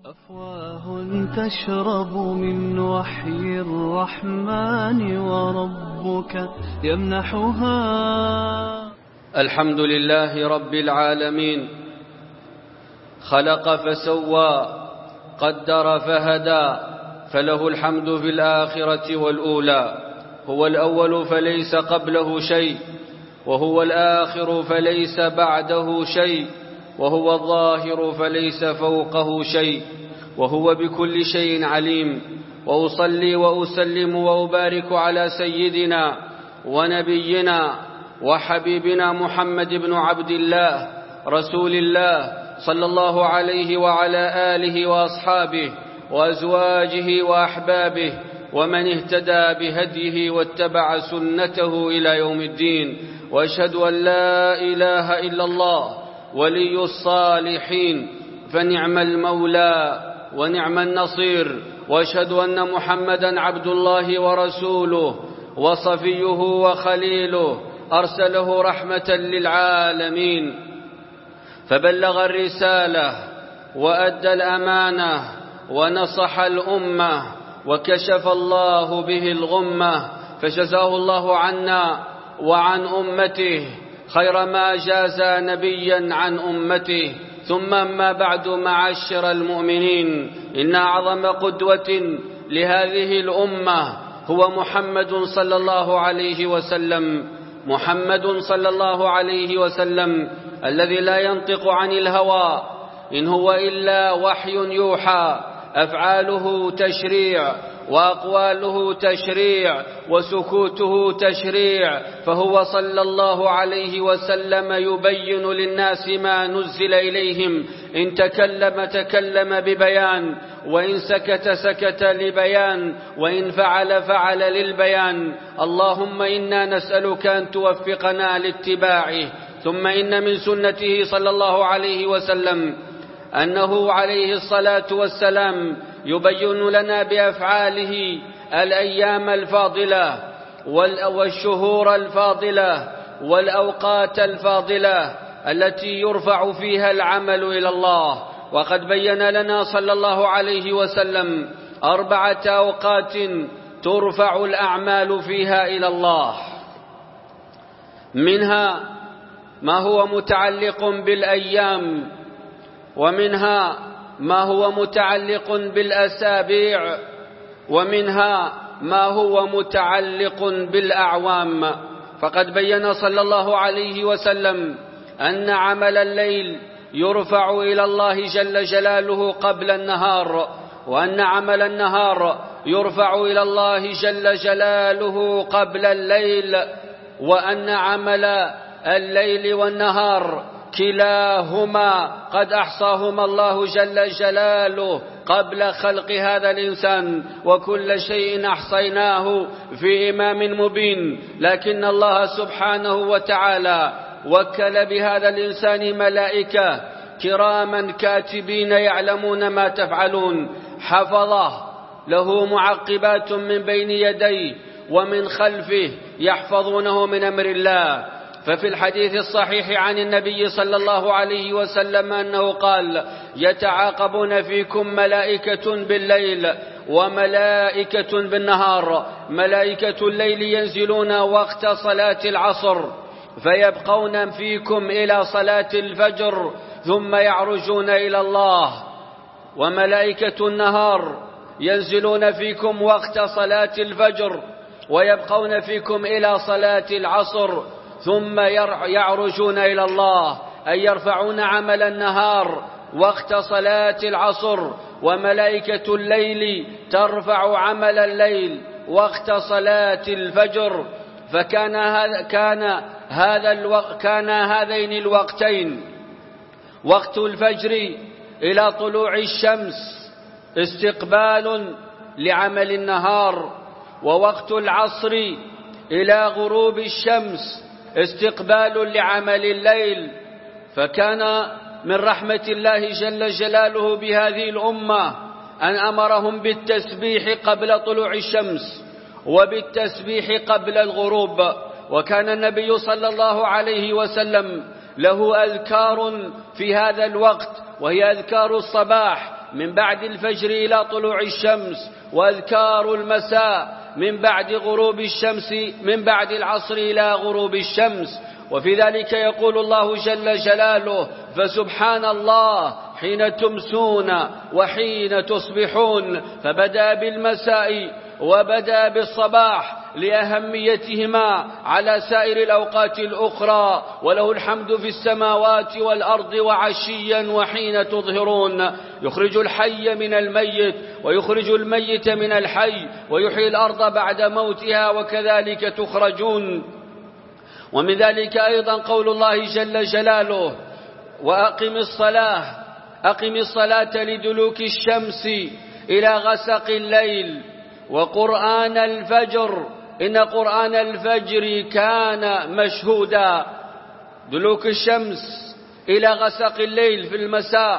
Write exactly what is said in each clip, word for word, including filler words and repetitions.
أفواه تشرب من وحي الرحمن وربك يمنحها. الحمد لله رب العالمين، خلق فسوى قدر فهدى، فله الحمد في الآخرة والأولى. هو الأول فليس قبله شيء، وهو الآخر فليس بعده شيء، وهو الظاهر فليس فوقه شيء، وهو بكل شيء عليم. وأصلي وأسلم وأبارك على سيدنا ونبينا وحبيبنا محمد بن عبد الله رسول الله صلى الله عليه وعلى آله وأصحابه وأزواجه وأحبابه ومن اهتدى بهديه واتبع سنته إلى يوم الدين. وأشهد أن لا إله إلا الله ولي الصالحين، فنعم المولى ونعم النصير. وأشهد أن محمدا عبد الله ورسوله وصفيه وخليله، أرسله رحمة للعالمين، فبلغ الرسالة وأدى الأمانة ونصح الأمة، وكشف الله به الغمة، فجزاه الله عنا وعن أمته خير ما جاز نبيا عن أمته. ثم أما بعد، معاشر المؤمنين، إن أعظم قدوة لهذه الأمة هو محمد صلى الله عليه وسلم. محمد صلى الله عليه وسلم الذي لا ينطق عن الهوى، إن هو إلا وحي يوحى، أفعاله تشريع وأقواله تشريع وسكوته تشريع، فهو صلى الله عليه وسلم يبين للناس ما نزل إليهم. إن تكلم تكلم ببيان، وإن سكت سكت لبيان، وإن فعل فعل للبيان. اللهم إنا نسألك أن توفقنا لاتباعه. ثم إن من سنته صلى الله عليه وسلم أنه عليه الصلاة والسلام يبين لنا بأفعاله الأيام الفاضلة والشهور الفاضلة والأوقات الفاضلة التي يرفع فيها العمل إلى الله. وقد بين لنا صلى الله عليه وسلم أربعة أوقات ترفع الأعمال فيها إلى الله، منها ما هو متعلق بالأيام، ومنها ما هو متعلق بالأسابيع، ومنها ما هو متعلق بالأعوام. فقد بين صلى الله عليه وسلم أن عمل الليل يرفع إلى الله جل جلاله قبل النهار، وأن عمل النهار يرفع إلى الله جل جلاله قبل الليل، وأن عمل الليل والنهار كلاهما قد أحصاهما الله جل جلاله قبل خلق هذا الإنسان، وكل شيء أحصيناه في إمام مبين. لكن الله سبحانه وتعالى وكل بهذا الإنسان ملائكة كراما كاتبين يعلمون ما تفعلون، حفظه له معقبات من بين يديه ومن خلفه يحفظونه من أمر الله. ففي الحديث الصحيح عن النبي صلى الله عليه وسلم أنه قال: يتعاقبون فيكم ملائكة بالليل وملائكة بالنهار. ملائكة الليل ينزلون وقت صلاة العصر فيبقون فيكم إلى صلاة الفجر ثم يعرجون إلى الله، وملائكة النهار ينزلون فيكم وقت صلاة الفجر ويبقون فيكم إلى صلاة العصر ثم يعرجون إلى الله، أي يرفعون عمل النهار وقت صلاة العصر، وملائكة الليل ترفع عمل الليل وقت صلاة الفجر. فكان هذا كان هذا الوقت كان هذين الوقتين، وقت الفجر إلى طلوع الشمس استقبال لعمل النهار، ووقت العصر إلى غروب الشمس استقبال لعمل الليل. فكان من رحمة الله جل جلاله بهذه الأمة أن أمرهم بالتسبيح قبل طلوع الشمس وبالتسبيح قبل الغروب. وكان النبي صلى الله عليه وسلم له أذكار في هذا الوقت، وهي أذكار الصباح من بعد الفجر إلى طلوع الشمس، وأذكار المساء من بعد غروب الشمس من بعد العصر إلى غروب الشمس. وفي ذلك يقول الله جل جلاله: فسبحان الله حين تمسون وحين تصبحون. فبدأ بالمساء وبدأ بالصباح لأهميتهما على سائر الأوقات الأخرى، وله الحمد في السماوات والأرض وعشيا وحين تظهرون. يخرج الحي من الميت ويخرج الميت من الحي ويحيي الأرض بعد موتها وكذلك تخرجون. ومن ذلك أيضا قول الله جل جلاله: وأقم الصلاة أقم الصلاة لدلوك الشمس إلى غسق الليل وقرآن الفجر إن قرآن الفجر كان مشهودا. دلوك الشمس إلى غسق الليل في المساء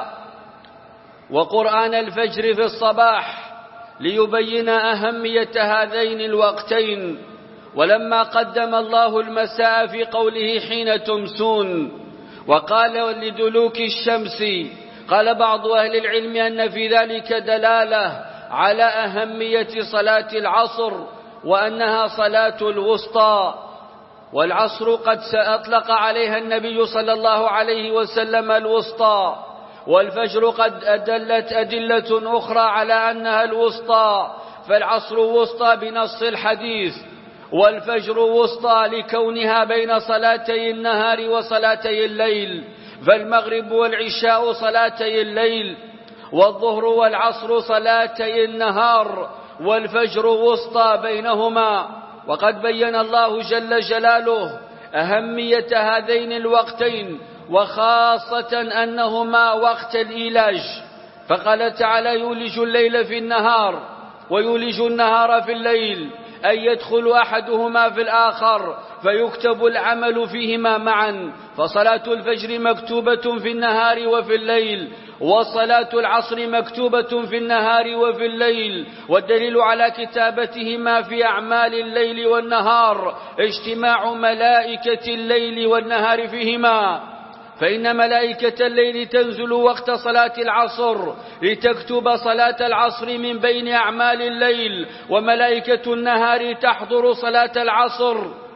وقرآن الفجر في الصباح ليبين أهمية هذين الوقتين. ولما قدم الله المساء في قوله حين تمسون وقال لدلوك الشمس، قال بعض أهل العلم أن في ذلك دلالة على أهمية صلاة العصر وأنها صلاة الوسطى. والعصر قد أطلق عليها النبي صلى الله عليه وسلم الوسطى، والفجر قد أدلت أدلة أخرى على أنها الوسطى، فالعصر وسطى بنص الحديث، والفجر وسطى لكونها بين صلاتي النهار وصلاتي الليل، فالمغرب والعشاء صلاتي الليل، والظهر والعصر صلاتي النهار، والفجر وسطى بينهما. وقد بين الله جل جلاله أهمية هذين الوقتين، وخاصة أنهما وقت الإيلاج، فقال تعالى: يولج الليل في النهار ويولج النهار في الليل، أن يدخل أحدهما في الآخر فيكتب العمل فيهما معا. فصلاة الفجر مكتوبة في النهار وفي الليل، وصلاة العصر مكتوبة في النهار وفي الليل. والدليل على كتابتهما في أعمال الليل والنهار اجتماع ملائكة الليل والنهار فيهما، فإن ملائكة الليل تنزل وقت صلاة العصر لتكتب صلاة العصر من بين أعمال الليل، وملائكة النهار تحضر صلاة العصر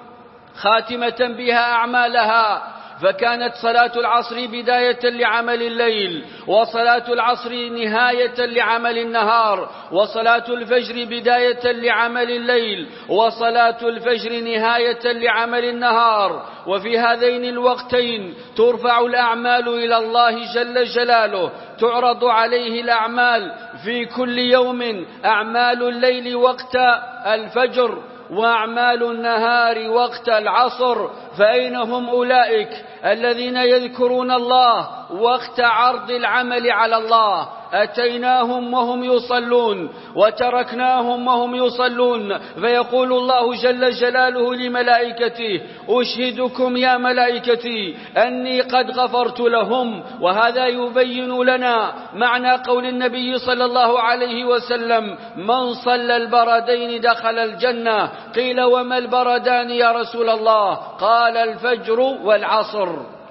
خاتمة بها أعمالها. فكانت صلاة العصر بداية لعمل الليل، وصلاة العصر نهاية لعمل النهار، وصلاة الفجر بداية لعمل الليل، وصلاة الفجر نهاية لعمل النهار. وفي هذين الوقتين ترفع الأعمال إلى الله جل جلاله، تعرض عليه الأعمال في كل يوم، أعمال الليل وقت الفجر وأعمال النهار وقت العصر. فأين هم أولئك الذين يذكرون الله وقت عرض العمل على الله؟ أتيناهم وهم يصلون وتركناهم وهم يصلون. فيقول الله جل جلاله لملائكته: أشهدكم يا ملائكتي أني قد غفرت لهم. وهذا يبين لنا معنى قول النبي صلى الله عليه وسلم: من صلى البردين دخل الجنة. قيل: وما البردان يا رسول الله؟ قال: الفجر والعصر.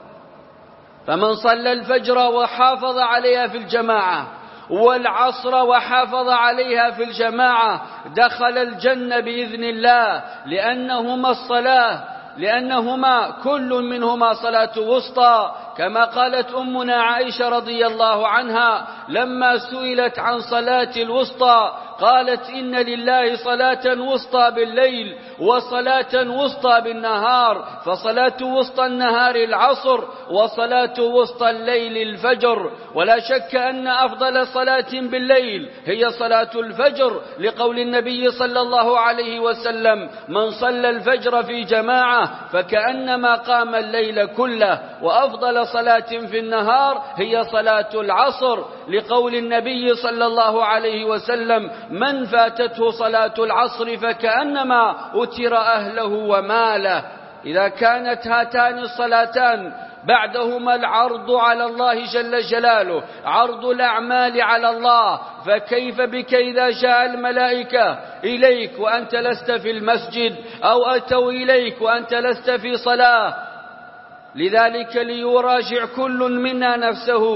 فمن صلى الفجر وحافظ عليها في الجماعة والعصر وحافظ عليها في الجماعة دخل الجنة بإذن الله، لأنهما الصلاة لأنهما كل منهما صلاة وسطى، كما قالت أمنا عائشة رضي الله عنها لما سئلت عن صلاة الوسطى قالت: إن لله صلاة وسطى بالليل وصلاة وسطى بالنهار، فصلاة وسطى النهار العصر وصلاة وسطى الليل الفجر. ولا شك أن أفضل صلاة بالليل هي صلاة الفجر، لقول النبي صلى الله عليه وسلم: من صلى الفجر في جماعة فكأنما قام الليل كله. وأفضل صلاة في النهار هي صلاة العصر، لقول النبي صلى الله عليه وسلم: من فاتته صلاة العصر فكأنما أتر أهله وماله. إذا كانت هاتان الصلاتان بعدهما العرض على الله جل جلاله، عرض الأعمال على الله، فكيف بك إذا جاء الملائكة إليك وأنت لست في المسجد، أو أتوا إليك وأنت لست في صلاة؟ لذلك ليراجع كل منا نفسه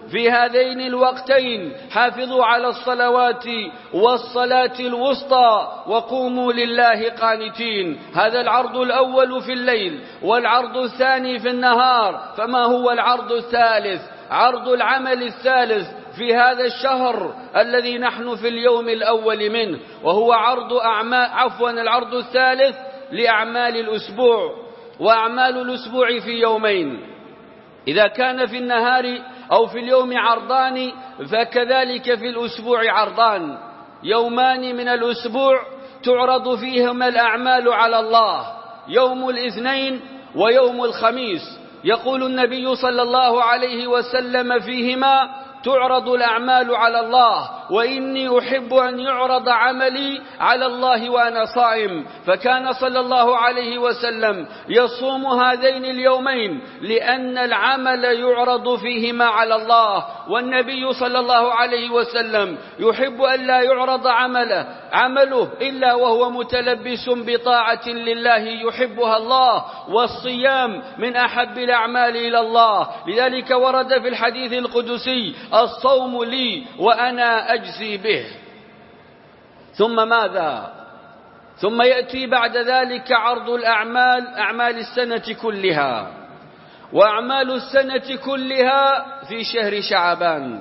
في هذين الوقتين: حافظوا على الصلوات والصلاة الوسطى وقوموا لله قانتين. هذا العرض الأول في الليل، والعرض الثاني في النهار. فما هو العرض الثالث؟ عرض العمل الثالث في هذا الشهر الذي نحن في اليوم الأول منه، وهو عرض أعمال عفوا العرض الثالث لأعمال الأسبوع. وأعمال الأسبوع في يومين: إذا كان في النهار أو في اليوم عرضان، فكذلك في الأسبوع عرضان. يومان من الأسبوع تعرض فيهما الأعمال على الله: يوم الاثنين ويوم الخميس. يقول النبي صلى الله عليه وسلم فيهما: تعرض الأعمال على الله، وإني أحب أن يعرض عملي على الله وأنا صائم. فكان صلى الله عليه وسلم يصوم هذين اليومين لأن العمل يعرض فيهما على الله، والنبي صلى الله عليه وسلم يحب أن لا يعرض عمله عمله إلا وهو متلبس بطاعة لله يحبها الله، والصيام من أحب الأعمال إلى الله. لذلك ورد في الحديث القدسي: الصوم لي وأنا أجزي به. ثم ماذا؟ ثم يأتي بعد ذلك عرض الأعمال، أعمال السنة كلها. وأعمال السنة كلها في شهر شعبان.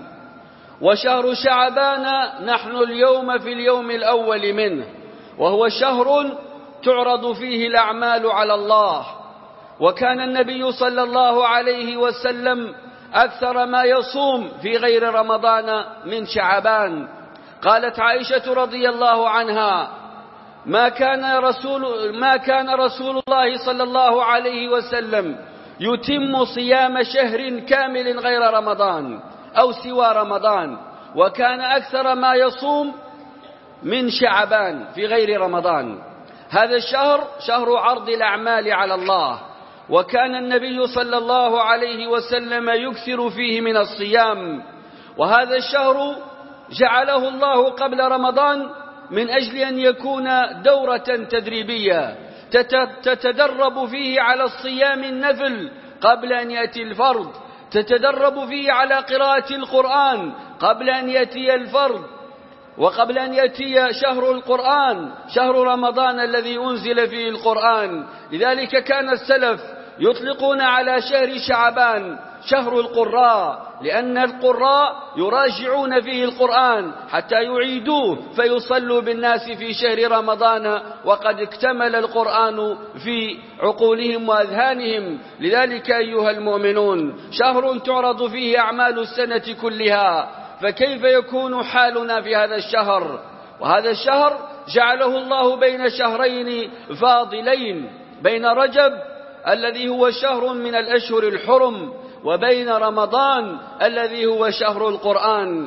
وشهر شعبان نحن اليوم في اليوم الأول منه، وهو شهر تعرض فيه الأعمال على الله. وكان النبي صلى الله عليه وسلم أكثر ما يصوم في غير رمضان من شعبان. قالت عائشة رضي الله عنها: ما كان رسول ما كان رسول الله صلى الله عليه وسلم يتم صيام شهر كامل غير رمضان أو سوى رمضان، وكان أكثر ما يصوم من شعبان في غير رمضان. هذا الشهر شهر عرض الأعمال على الله، وكان النبي صلى الله عليه وسلم يكثر فيه من الصيام. وهذا الشهر جعله الله قبل رمضان من أجل أن يكون دورة تدريبية تتدرب فيه على الصيام النفل قبل أن يأتي الفرض، تتدرب فيه على قراءة القرآن قبل أن يأتي الفرض، وقبل أن يأتي شهر القرآن، شهر رمضان الذي أنزل فيه القرآن. لذلك كان السلف يطلقون على شهر شعبان شهر القراء، لأن القراء يراجعون فيه القرآن حتى يعيدوه فيصلوا بالناس في شهر رمضان وقد اكتمل القرآن في عقولهم وأذهانهم. لذلك أيها المؤمنون، شهر تعرض فيه أعمال السنة كلها، فكيف يكون حالنا في هذا الشهر؟ وهذا الشهر جعله الله بين شهرين فاضلين، بين رجب الذي هو شهر من الأشهر الحرم، وبين رمضان الذي هو شهر القرآن.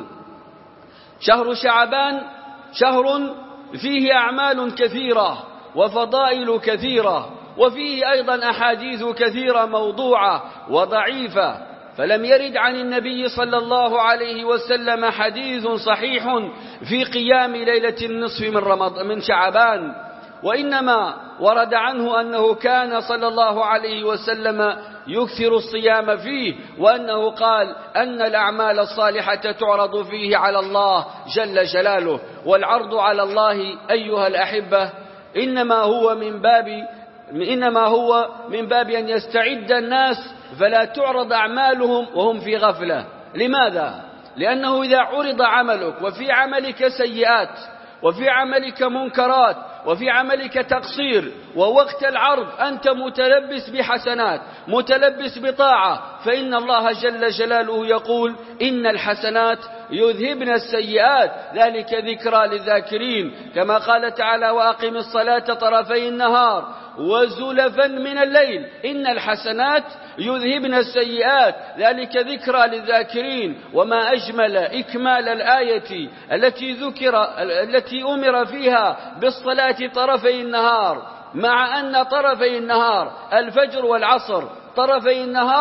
شهر شعبان شهر فيه أعمال كثيرة وفضائل كثيرة، وفيه أيضا أحاديث كثيرة موضوعة وضعيفة، فلم يرد عن النبي صلى الله عليه وسلم حديث صحيح في قيام ليلة النصف من رمضان من شعبان، وإنما ورد عنه أنه كان صلى الله عليه وسلم يكثر الصيام فيه، وأنه قال أن الأعمال الصالحة تعرض فيه على الله جل جلاله. والعرض على الله أيها الأحبة إنما هو من باب إنما هو من باب أن يستعد الناس فلا تعرض أعمالهم وهم في غفلة. لماذا؟ لأنه إذا عرض عملك وفي عملك سيئات وفي عملك منكرات وفي عملك تقصير، ووقت العرض أنت متلبس بحسنات متلبس بطاعة، فإن الله جل جلاله يقول: إن الحسنات يذهبن السيئات ذلك ذكرى للذاكرين، كما قال تعالى: وأقم الصلاة طرفي النهار وزلفا من الليل إن الحسنات يذهبن السيئات ذلك ذكرى للذاكرين. وما أجمل إكمال الآية التي ذكر التي أمر فيها بالصلاة طرفي النهار، مع أن طرفي النهار الفجر والعصر، طرفي النهار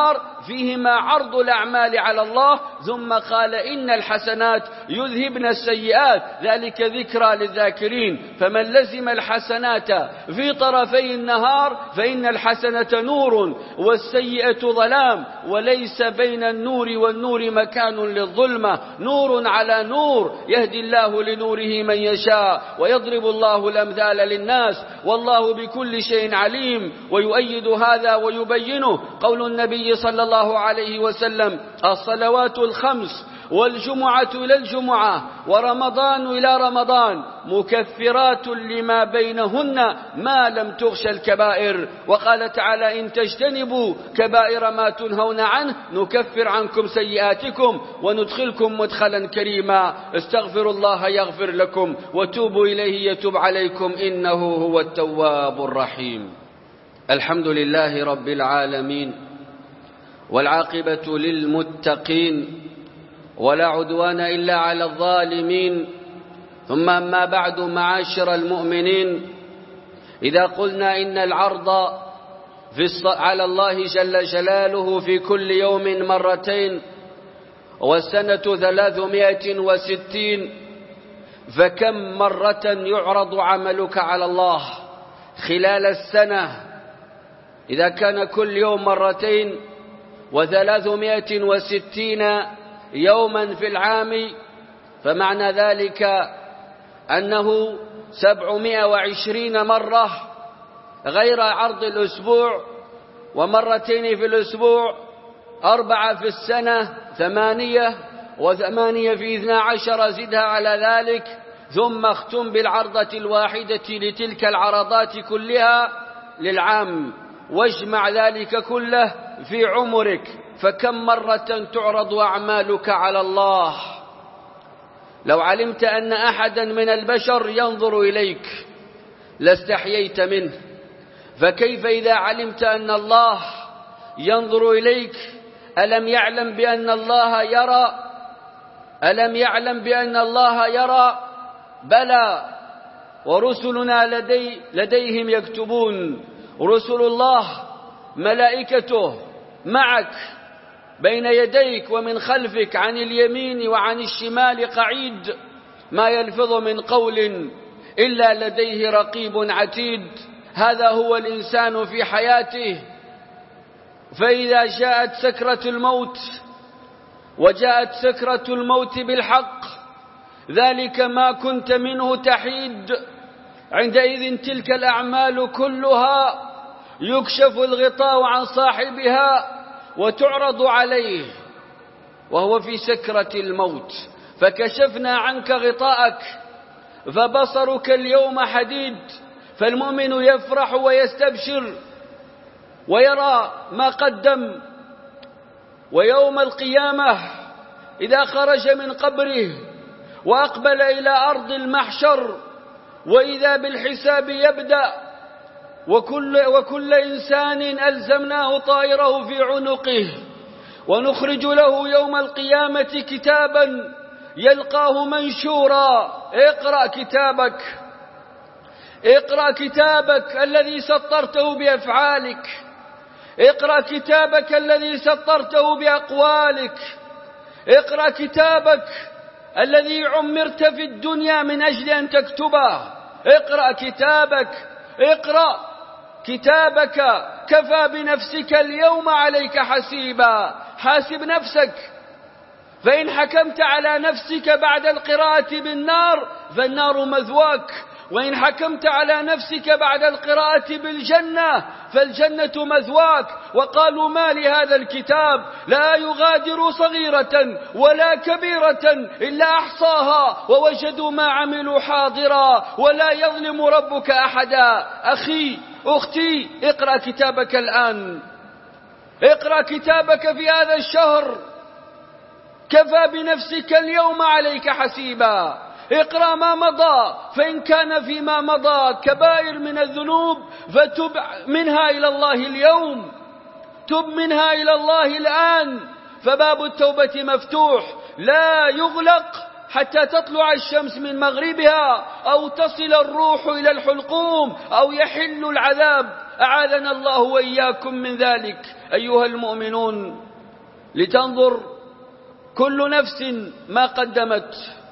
فيهما عرض الأعمال على الله، ثم قال إن الحسنات يذهبن السيئات، ذلك ذكرى للذاكرين. فمن لزم الحسنات في طرفي النهار فإن الحسنة نور والسيئة ظلام، وليس بين النور والنور مكان للظلمة، نور على نور يهدي الله لنوره من يشاء ويضرب الله الأمثال للناس والله بكل شيء عليم. ويؤيد هذا ويبينه قول النبي صلى الله عليه وسلم: الصلوات الخمس والجمعة إلى الجمعة ورمضان إلى رمضان مكفرات لما بينهن ما لم تغش الكبائر. وقال تعالى: إن تجتنبوا كبائر ما تنهون عنه نكفر عنكم سيئاتكم وندخلكم مدخلا كريما. استغفروا الله يغفر لكم وتوبوا إليه يتوب عليكم إنه هو التواب الرحيم. الحمد لله رب العالمين، والعاقبة للمتقين، ولا عدوان إلا على الظالمين. ثم أما بعد، معاشر المؤمنين، إذا قلنا إن العرض في الص... على الله جل جلاله في كل يوم مرتين والسنة ثلاثمائة وستين، فكم مرة يعرض عملك على الله خلال السنة؟ إذا كان كل يوم مرتين وثلاثمائة وستين يوما في العام، فمعنى ذلك أنه سبعمائة وعشرين مرة، غير عرض الأسبوع ومرتين في الأسبوع، أربعة في السنة، ثمانية، وثمانية في اثنا عشر زدها على ذلك، ثم اختم بالعرضة الواحدة لتلك العرضات كلها للعام، واجمع ذلك كله في عمرك. فكم مرة تعرض أعمالك على الله؟ لو علمت أن أحدا من البشر ينظر إليك لاستحييت منه، فكيف إذا علمت أن الله ينظر إليك؟ ألم يعلم بأن الله يرى؟ ألم يعلم بأن الله يرى؟ بلى، ورسلنا لدي لديهم يكتبون. رسل الله ملائكته معك بين يديك ومن خلفك، عن اليمين وعن الشمال قعيد، ما يلفظ من قول إلا لديه رقيب عتيد. هذا هو الإنسان في حياته. فإذا جاءت سكرة الموت، وجاءت سكرة الموت بالحق، ذلك ما كنت منه تحيد، عندئذ تلك الأعمال كلها يكشف الغطاء عن صاحبها وتعرض عليه وهو في سكرة الموت. فكشفنا عنك غطاءك فبصرك اليوم حديد. فالمؤمن يفرح ويستبشر ويرى ما قدم. ويوم القيامة إذا خرج من قبره وأقبل إلى أرض المحشر، وإذا بالحساب يبدأ، وكل, وكل إنسان ألزمناه طائره في عنقه، ونخرج له يوم القيامة كتابا يلقاه منشورا: اقرأ كتابك، اقرأ كتابك الذي سطرته بأفعالك، اقرأ كتابك الذي سطرته بأقوالك، اقرأ كتابك الذي عمرت في الدنيا من أجل أن تكتبه، اقرأ كتابك، اقرأ كتابك. كفى بنفسك اليوم عليك حسيبا. حاسب نفسك، فإن حكمت على نفسك بعد القراءة بالنار فالنار مثواك، وإن حكمت على نفسك بعد القراءة بالجنة فالجنة مثواك. وقالوا: ما لهذا الكتاب لا يغادر صغيرة ولا كبيرة إلا أحصاها ووجدوا ما عملوا حاضرا ولا يظلم ربك أحدا. أخي، أختي، اقرأ كتابك الآن، اقرأ كتابك في هذا الشهر. كفى بنفسك اليوم عليك حسيبا. اقرأ ما مضى، فإن كان فيما مضى كبائر من الذنوب فتب منها إلى الله اليوم، تب منها إلى الله الآن. فباب التوبة مفتوح لا يغلق حتى تطلع الشمس من مغربها، أو تصل الروح إلى الحلقوم، أو يحل العذاب. أعاذنا الله وإياكم من ذلك. أيها المؤمنون، لتنظر كل نفس ما قدمت،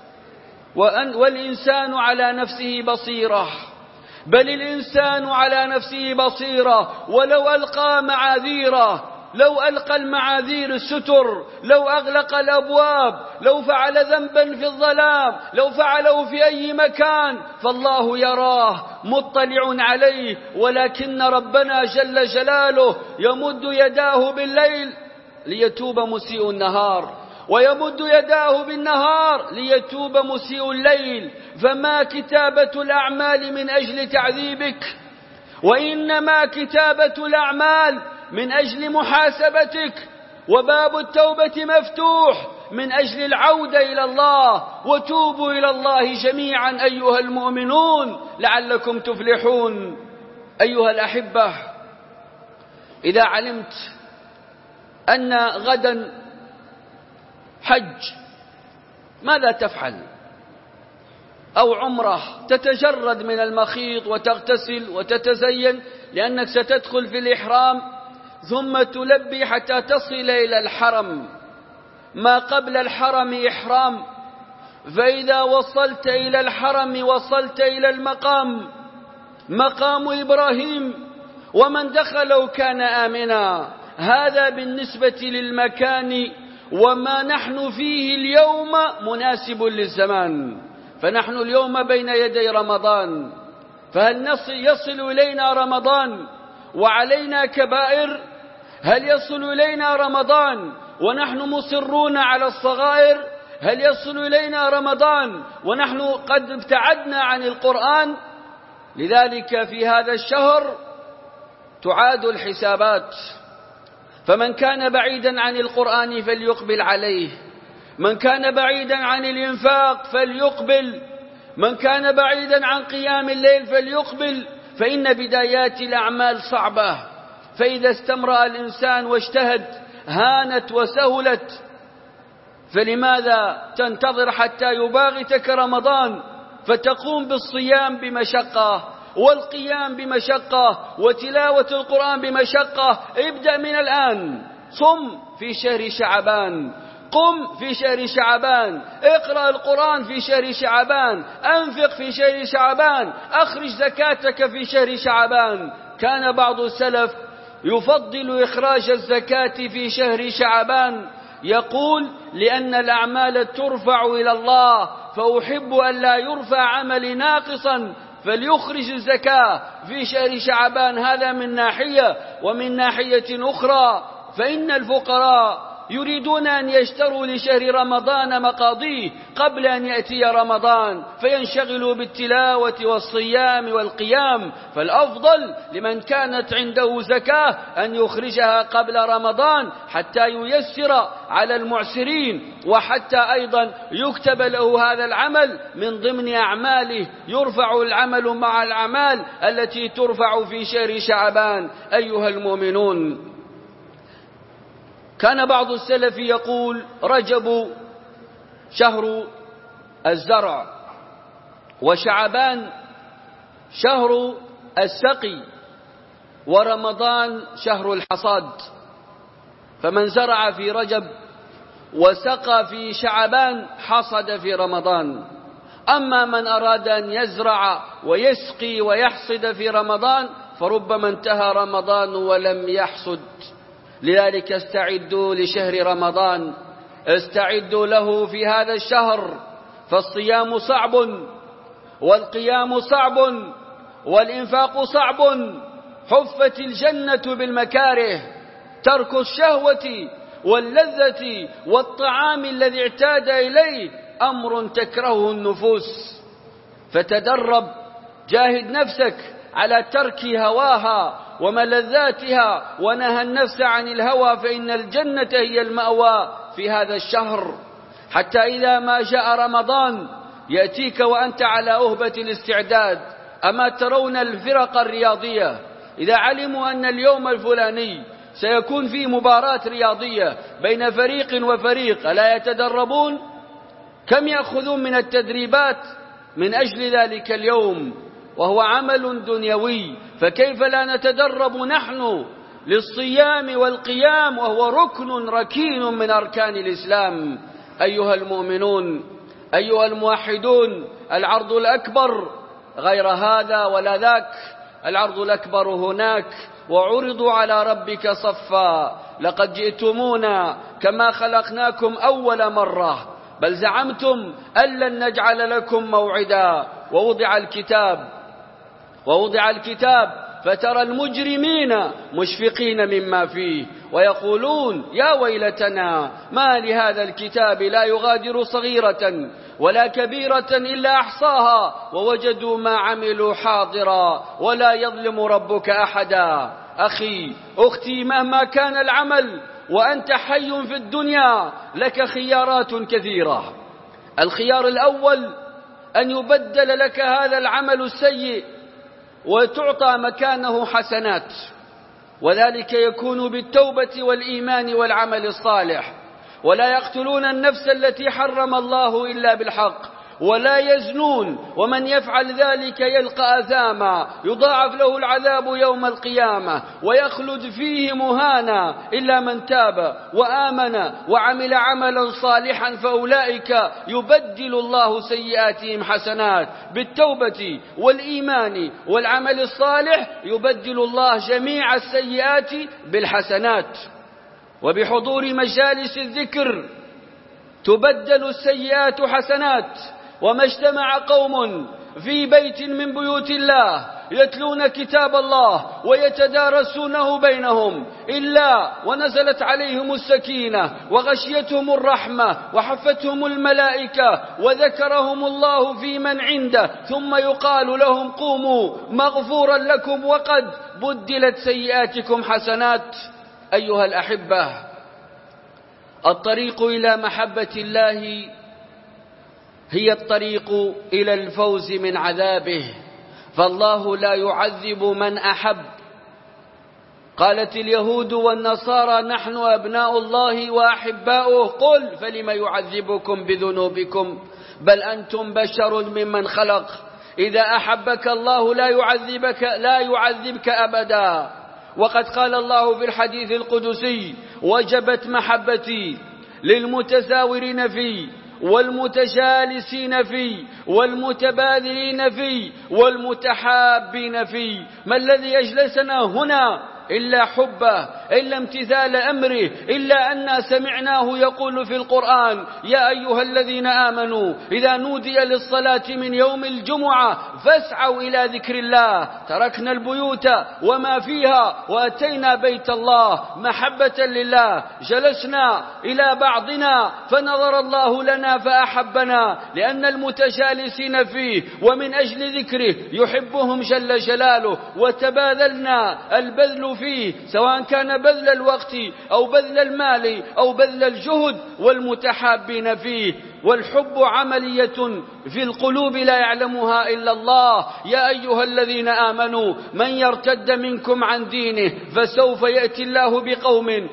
والإنسان على نفسه بصيرة، بل الإنسان على نفسه بصيرة. ولو ألقى معاذيره، لو ألقى المعاذير الستر، لو أغلق الأبواب، لو فعل ذنبا في الظلام، لو فعله في أي مكان، فالله يراه مطلع عليه. ولكن ربنا جل جلاله يمد يداه بالليل ليتوب مسيء النهار، ويمد يداه بالنهار ليتوب مسيء الليل. فما كتابة الأعمال من أجل تعذيبك، وإنما كتابة الأعمال من أجل محاسبتك. وباب التوبة مفتوح من أجل العودة إلى الله. وتوبوا إلى الله جميعا أيها المؤمنون لعلكم تفلحون. أيها الأحبة، إذا علمت أن غدا حج ماذا تفعل؟ أو عمره، تتجرد من المخيط وتغتسل وتتزين لأنك ستدخل في الإحرام، ثم تلبي حتى تصل إلى الحرم. ما قبل الحرم إحرام، فإذا وصلت إلى الحرم وصلت إلى المقام، مقام إبراهيم، ومن دخله كان آمنا. هذا بالنسبة للمكان، وما نحن فيه اليوم مناسب للزمان. فنحن اليوم بين يدي رمضان، فهل يصل إلينا رمضان وعلينا كبائر؟ هل يصل إلينا رمضان ونحن مصرون على الصغائر؟ هل يصل إلينا رمضان ونحن قد ابتعدنا عن القرآن؟ لذلك في هذا الشهر تعاد الحسابات. فمن كان بعيدا عن القرآن فليقبل عليه، من كان بعيدا عن الإنفاق فليقبل، من كان بعيدا عن قيام الليل فليقبل. فإن بدايات الأعمال صعبة، فإذا استمرأ الإنسان واجتهد هانت وسهلت. فلماذا تنتظر حتى يباغتك رمضان فتقوم بالصيام بمشقة، والقيام بمشقة، وتلاوة القرآن بمشقة؟ ابدأ من الآن. صم في شهر شعبان، قم في شهر شعبان، اقرأ القرآن في شهر شعبان، أنفق في شهر شعبان، أخرج زكاتك في شهر شعبان. كان بعض السلف يفضل إخراج الزكاة في شهر شعبان، يقول: لأن الأعمال ترفع إلى الله، فأحب أن لا يرفع عملي ناقصا، فليخرج الزكاة في شهر شعبان. هذا من ناحية. ومن ناحية أخرى فإن الفقراء يريدون أن يشتروا لشهر رمضان مقاضيه قبل أن يأتي رمضان، فينشغلوا بالتلاوة والصيام والقيام. فالأفضل لمن كانت عنده زكاة أن يخرجها قبل رمضان حتى ييسر على المعسرين، وحتى أيضا يكتب له هذا العمل من ضمن أعماله، يرفع العمل مع الأعمال التي ترفع في شهر شعبان. أيها المؤمنون، كان بعض السلف يقول: رجب شهر الزرع، وشعبان شهر السقي، ورمضان شهر الحصاد. فمن زرع في رجب وسقى في شعبان حصد في رمضان. أما من أراد أن يزرع ويسقي ويحصد في رمضان فربما انتهى رمضان ولم يحصد. لذلك استعدوا لشهر رمضان، استعدوا له في هذا الشهر، فالصيام صعب، والقيام صعب، والإنفاق صعب. حفت الجنة بالمكاره، ترك الشهوة واللذة والطعام الذي اعتاد إليه أمر تكرهه النفوس. فتدرب، جاهد نفسك على ترك هواها وملذاتها، ونهى النفس عن الهوى، فإن الجنة هي المأوى في هذا الشهر. حتى إذا ما جاء رمضان يأتيك وأنت على أهبة الاستعداد. أما ترون الفرق الرياضية إذا علموا أن اليوم الفلاني سيكون فيه مباراة رياضية بين فريق وفريق، ألا يتدربون؟ كم يأخذون من التدريبات من أجل ذلك اليوم، وهو عمل دنيوي. فكيف لا نتدرب نحن للصيام والقيام، وهو ركن ركين من أركان الإسلام. أيها المؤمنون، أيها الموحدون، العرض الأكبر غير هذا ولا ذاك، العرض الأكبر هناك. وعرضوا على ربك صفا لقد جئتمونا كما خلقناكم أول مرة بل زعمتم أن لن نجعل لكم موعدا. ووضع الكتاب ووضع الكتاب فترى المجرمين مشفقين مما فيه ويقولون يا ويلتنا ما لهذا الكتاب لا يغادر صغيرة ولا كبيرة إلا أحصاها ووجدوا ما عملوا حاضرا ولا يظلم ربك أحدا. أخي أختي، مهما كان العمل وأنت حي في الدنيا لك خيارات كثيرة. الخيار الأول أن يبدل لك هذا العمل السيء وتعطى مكانه حسنات، وذلك يكون بالتوبة والإيمان والعمل الصالح. ولا يقتلون النفس التي حرم الله إلا بالحق ولا يزنون ومن يفعل ذلك يلقى أثاما يضاعف له العذاب يوم القيامة ويخلد فيه مهانا إلا من تاب وآمن وعمل عملا صالحا فأولئك يبدل الله سيئاتهم حسنات. بالتوبة والإيمان والعمل الصالح يبدل الله جميع السيئات بالحسنات. وبحضور مجالس الذكر تبدل السيئات حسنات. وما اجتمع قوم في بيت من بيوت الله يتلون كتاب الله ويتدارسونه بينهم إلا ونزلت عليهم السكينة وغشيتهم الرحمة وحفتهم الملائكة وذكرهم الله في من عنده ثم يقال لهم قوموا مغفورا لكم وقد بدلت سيئاتكم حسنات. أيها الأحبة، الطريق إلى محبة الله هي الطريق إلى الفوز من عذابه، فالله لا يعذب من أحب. قالت اليهود والنصارى نحن أبناء الله وأحباؤه، قل فلم يعذبكم بذنوبكم بل أنتم بشر ممن خلق. إذا أحبك الله لا يعذبك لا يعذبك أبدا. وقد قال الله في الحديث القدسي وجبت محبتي للمتزاورين فيه والمتجالسين فيه والمتبادلين فيه والمتحابين فيه. ما الذي يجلسنا هنا إلا حبه، إلا امتثال أمره، إلا أن سمعناه يقول في القرآن يا أيها الذين آمنوا إذا نودي للصلاة من يوم الجمعة فاسعوا إلى ذكر الله. تركنا البيوت وما فيها وأتينا بيت الله محبة لله. جلسنا إلى بعضنا فنظر الله لنا فأحبنا لأن المتجالسين فيه ومن أجل ذكره يحبهم جل جلاله. وتبادلنا البذل فيه سواء كان بذل الوقت أو بذل المال أو بذل الجهد والمتحابين فيه. والحب عملية في القلوب لا يعلمها إلا الله. يا أيها الذين آمنوا من يرتد منكم عن دينه فسوف يأتي الله بقوم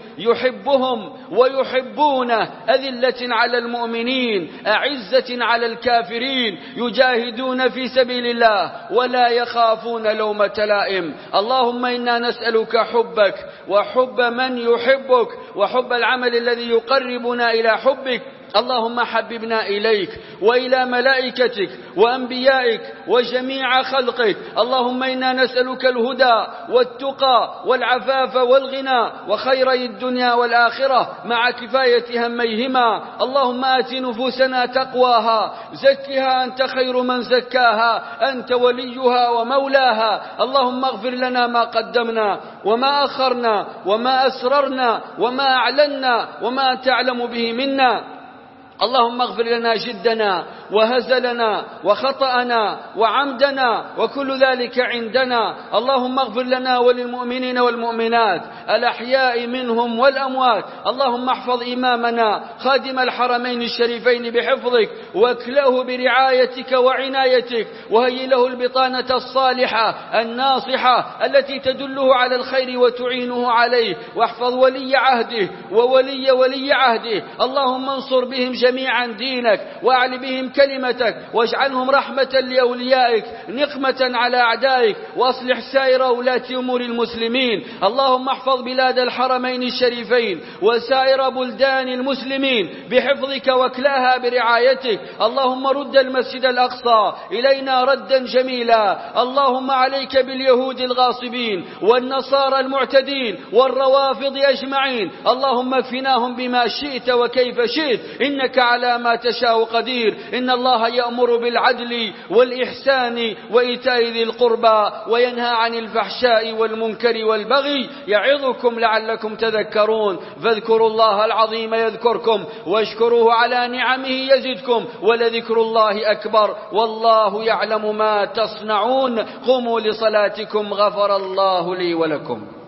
يحبهم ويحبونه أذلة على المؤمنين أعزة على الكافرين يجاهدون في سبيل الله ولا يخافون لومة لائم. اللهم إنا نسألك حبك وحب من يحبك وحب العمل الذي يقربنا إلى حبك. اللهم حببنا إليك وإلى ملائكتك وأنبيائك وجميع خلقك. اللهم إنا نسألك الهدى والتقى والعفاف والغنى وخيري الدنيا والآخرة مع كفاية هميهما. اللهم آت نفوسنا تقواها زكها أنت خير من زكاها أنت وليها ومولاها. اللهم اغفر لنا ما قدمنا وما أخرنا وما أسررنا وما أعلنا وما تعلم به منا. اللهم اغفر لنا جدنا وهزلنا وخطأنا وعمدنا وكل ذلك عندنا. اللهم اغفر لنا وللمؤمنين والمؤمنات الأحياء منهم والأموات. اللهم احفظ إمامنا خادم الحرمين الشريفين بحفظك واكله برعايتك وعنايتك وهيئ له البطانة الصالحة الناصحة التي تدله على الخير وتعينه عليه. واحفظ ولي عهده وولي ولي عهده. اللهم انصر بهم جميعا دينك واعل بهم كلمتك، واجعلهم رحمة لأوليائك نقمة على أعدائك، وأصلح سائر ولاة أمور المسلمين. اللهم احفظ بلاد الحرمين الشريفين وسائر بلدان المسلمين بحفظك وكلاها برعايتك. اللهم رد المسجد الأقصى إلينا ردا جميلا. اللهم عليك باليهود الغاصبين والنصارى المعتدين والروافض أجمعين. اللهم اكفناهم بما شئت وكيف شئت، إنك على ما تشاء قدير. إن الله يأمر بالعدل والإحسان وإيتاء ذي القربى وينهى عن الفحشاء والمنكر والبغي يعظكم لعلكم تذكرون. فاذكروا الله العظيم يذكركم واشكروه على نعمه يزدكم ولذكر الله أكبر والله يعلم ما تصنعون. قوموا لصلاتكم غفر الله لي ولكم.